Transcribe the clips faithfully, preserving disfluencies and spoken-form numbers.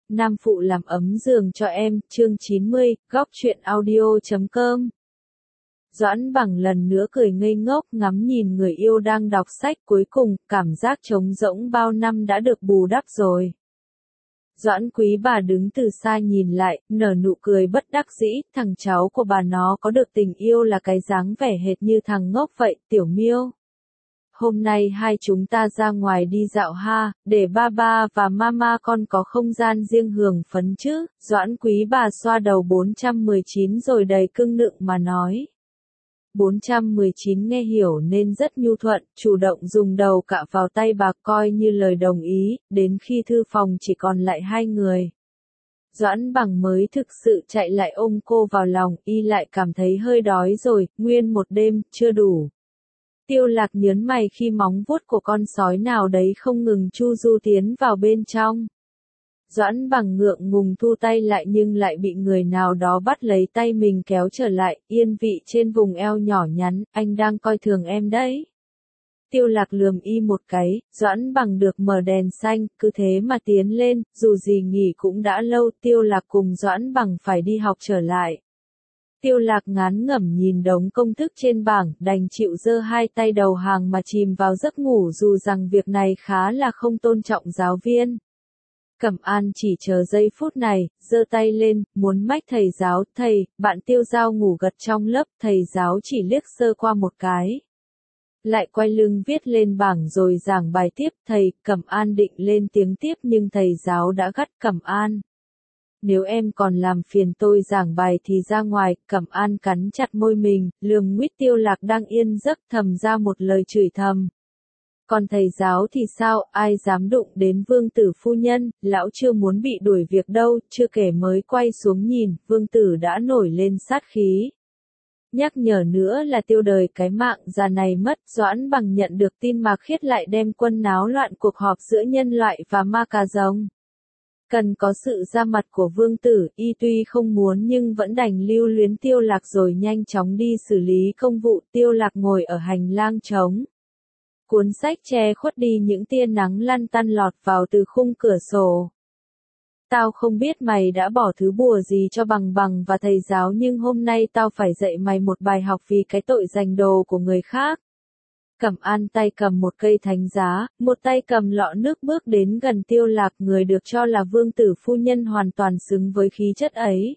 Nam phụ làm ấm giường cho em, chương chín mươi, góc truyện audio chấm com. Doãn Bằng lần nữa cười ngây ngốc ngắm nhìn người yêu đang đọc sách, cuối cùng, cảm giác trống rỗng bao năm đã được bù đắp rồi. Doãn Quý bà đứng từ xa nhìn lại, nở nụ cười bất đắc dĩ, thằng cháu của bà nó có được tình yêu là cái dáng vẻ hệt như thằng ngốc vậy, Tiểu Miêu. Hôm nay hai chúng ta ra ngoài đi dạo ha, để ba ba và mama con có không gian riêng hưởng phấn chứ, Doãn Quý bà xoa đầu bốn trăm mười chín rồi đầy cưng nựng mà nói. bốn trăm mười chín nghe hiểu nên rất nhu thuận, chủ động dùng đầu cạ vào tay bà coi như lời đồng ý, đến khi thư phòng chỉ còn lại hai người. Doãn Bằng mới thực sự chạy lại ôm cô vào lòng, y lại cảm thấy hơi đói rồi, nguyên một đêm, chưa đủ. Tiêu Lạc nhớn mày khi móng vuốt của con sói nào đấy không ngừng chu du tiến vào bên trong. Doãn Bằng ngượng ngùng thu tay lại nhưng lại bị người nào đó bắt lấy tay mình kéo trở lại, yên vị trên vùng eo nhỏ nhắn, anh đang coi thường em đấy. Tiêu Lạc lườm y một cái, Doãn Bằng được mở đèn xanh, cứ thế mà tiến lên, dù gì nghỉ cũng đã lâu, Tiêu Lạc cùng Doãn Bằng phải đi học trở lại. Tiêu Lạc ngán ngẩm nhìn đống công thức trên bảng, đành chịu giơ hai tay đầu hàng mà chìm vào giấc ngủ dù rằng việc này khá là không tôn trọng giáo viên. Cẩm An chỉ chờ giây phút này, giơ tay lên, muốn mách thầy giáo, thầy, bạn Tiêu Giao ngủ gật trong lớp, thầy giáo chỉ liếc sơ qua một cái. Lại quay lưng viết lên bảng rồi giảng bài tiếp, thầy, Cẩm An định lên tiếng tiếp nhưng thầy giáo đã gắt Cẩm An. Nếu em còn làm phiền tôi giảng bài thì ra ngoài, Cẩm An cắn chặt môi mình, lườm nguyết Tiêu Lạc đang yên giấc thầm ra một lời chửi thầm. Còn thầy giáo thì sao, ai dám đụng đến Vương Tử phu nhân, lão chưa muốn bị đuổi việc đâu, chưa kể mới quay xuống nhìn, Vương Tử đã nổi lên sát khí. Nhắc nhở nữa là tiêu đời cái mạng già này mất, Doãn Bằng nhận được tin Mạc Khiết lại đem quân náo loạn cuộc họp giữa nhân loại và ma cà rồng. Cần có sự ra mặt của Vương Tử, y tuy không muốn nhưng vẫn đành lưu luyến Tiêu Lạc rồi nhanh chóng đi xử lý công vụ. Tiêu Lạc ngồi ở hành lang trống. Cuốn sách che khuất đi những tia nắng lăn tăn lọt vào từ khung cửa sổ. Tao không biết mày đã bỏ thứ bùa gì cho Bằng Bằng và thầy giáo nhưng hôm nay tao phải dạy mày một bài học vì cái tội giành đồ của người khác. Cẩm An tay cầm một cây thánh giá, một tay cầm lọ nước bước đến gần Tiêu Lạc, người được cho là Vương Tử phu nhân hoàn toàn xứng với khí chất ấy.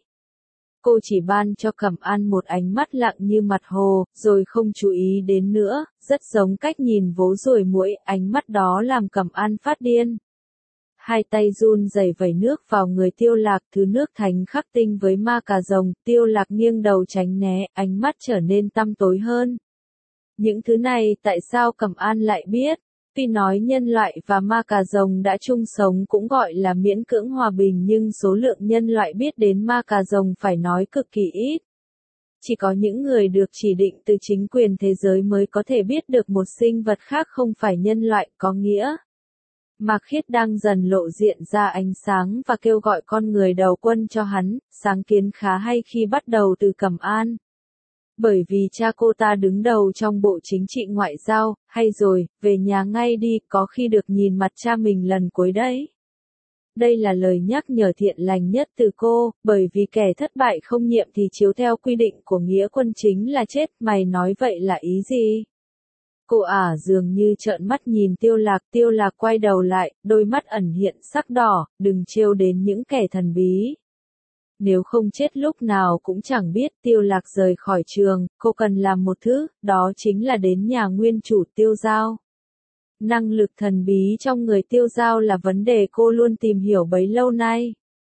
Cô chỉ ban cho Cẩm An một ánh mắt lặng như mặt hồ, rồi không chú ý đến nữa, rất giống cách nhìn vố ruồi muỗi, ánh mắt đó làm Cẩm An phát điên. Hai tay run rẩy vẩy nước vào người Tiêu Lạc, thứ nước thánh khắc tinh với ma cà rồng, Tiêu Lạc nghiêng đầu tránh né, ánh mắt trở nên tăm tối hơn. Những thứ này tại sao Cẩm An lại biết? Tuy nói nhân loại và ma cà rồng đã chung sống cũng gọi là miễn cưỡng hòa bình nhưng số lượng nhân loại biết đến ma cà rồng phải nói cực kỳ ít. Chỉ có những người được chỉ định từ chính quyền thế giới mới có thể biết được một sinh vật khác không phải nhân loại, có nghĩa. Mạc Khiết đang dần lộ diện ra ánh sáng và kêu gọi con người đầu quân cho hắn, sáng kiến khá hay khi bắt đầu từ Cẩm An. Bởi vì cha cô ta đứng đầu trong bộ chính trị ngoại giao, hay rồi, về nhà ngay đi, có khi được nhìn mặt cha mình lần cuối đấy. Đây là lời nhắc nhở thiện lành nhất từ cô, bởi vì kẻ thất bại không nhiệm thì chiếu theo quy định của nghĩa quân chính là chết, mày nói vậy là ý gì? Cô ả dường như trợn mắt nhìn Tiêu Lạc, Tiêu Lạc quay đầu lại, đôi mắt ẩn hiện sắc đỏ, đừng trêu đến những kẻ thần bí. Nếu không chết lúc nào cũng chẳng biết. Tiêu Lạc rời khỏi trường, cô cần làm một thứ, đó chính là đến nhà nguyên chủ Tiêu Giao. Năng lực thần bí trong người Tiêu Giao là vấn đề cô luôn tìm hiểu bấy lâu nay.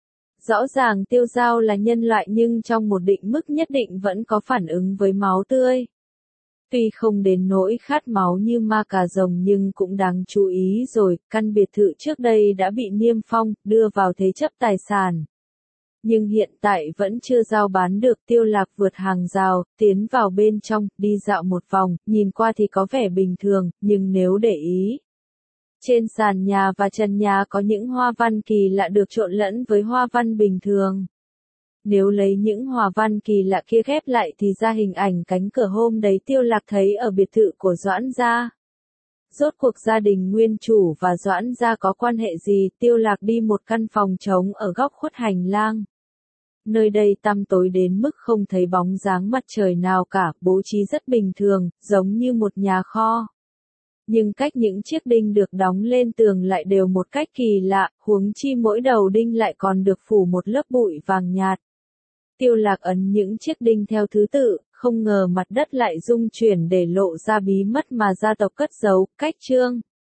Rõ ràng Tiêu Giao là nhân loại nhưng trong một định mức nhất định vẫn có phản ứng với máu tươi. Tuy không đến nỗi khát máu như ma cà rồng nhưng cũng đáng chú ý rồi, căn biệt thự trước đây đã bị niêm phong, đưa vào thế chấp tài sản. Nhưng hiện tại vẫn chưa giao bán được. Tiêu Lạc vượt hàng rào, tiến vào bên trong, đi dạo một vòng, nhìn qua thì có vẻ bình thường, nhưng nếu để ý. Trên sàn nhà và trần nhà có những hoa văn kỳ lạ được trộn lẫn với hoa văn bình thường. Nếu lấy những hoa văn kỳ lạ kia ghép lại thì ra hình ảnh cánh cửa hôm đấy Tiêu Lạc thấy ở biệt thự của Doãn gia. Rốt cuộc gia đình nguyên chủ và Doãn gia có quan hệ gì? Tiêu Lạc đi một căn phòng trống ở góc khuất hành lang. Nơi đây tăm tối đến mức không thấy bóng dáng mặt trời nào cả, bố trí rất bình thường, giống như một nhà kho. Nhưng cách những chiếc đinh được đóng lên tường lại đều một cách kỳ lạ, huống chi mỗi đầu đinh lại còn được phủ một lớp bụi vàng nhạt. Tiêu Lạc ấn những chiếc đinh theo thứ tự, không ngờ mặt đất lại rung chuyển để lộ ra bí mật mà gia tộc cất giấu. Cách chương